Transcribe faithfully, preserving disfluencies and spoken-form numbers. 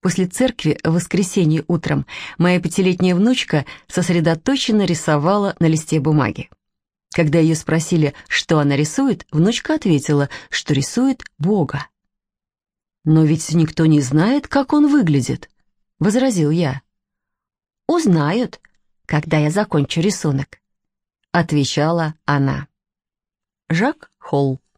После церкви в воскресенье утром моя пятилетняя внучка сосредоточенно рисовала на листе бумаги. Когда ее спросили, что она рисует, внучка ответила, что рисует Бога. «Но ведь никто не знает, как он выглядит», — возразил я. «Узнают, когда я закончу рисунок», — отвечала она. Жак Холл.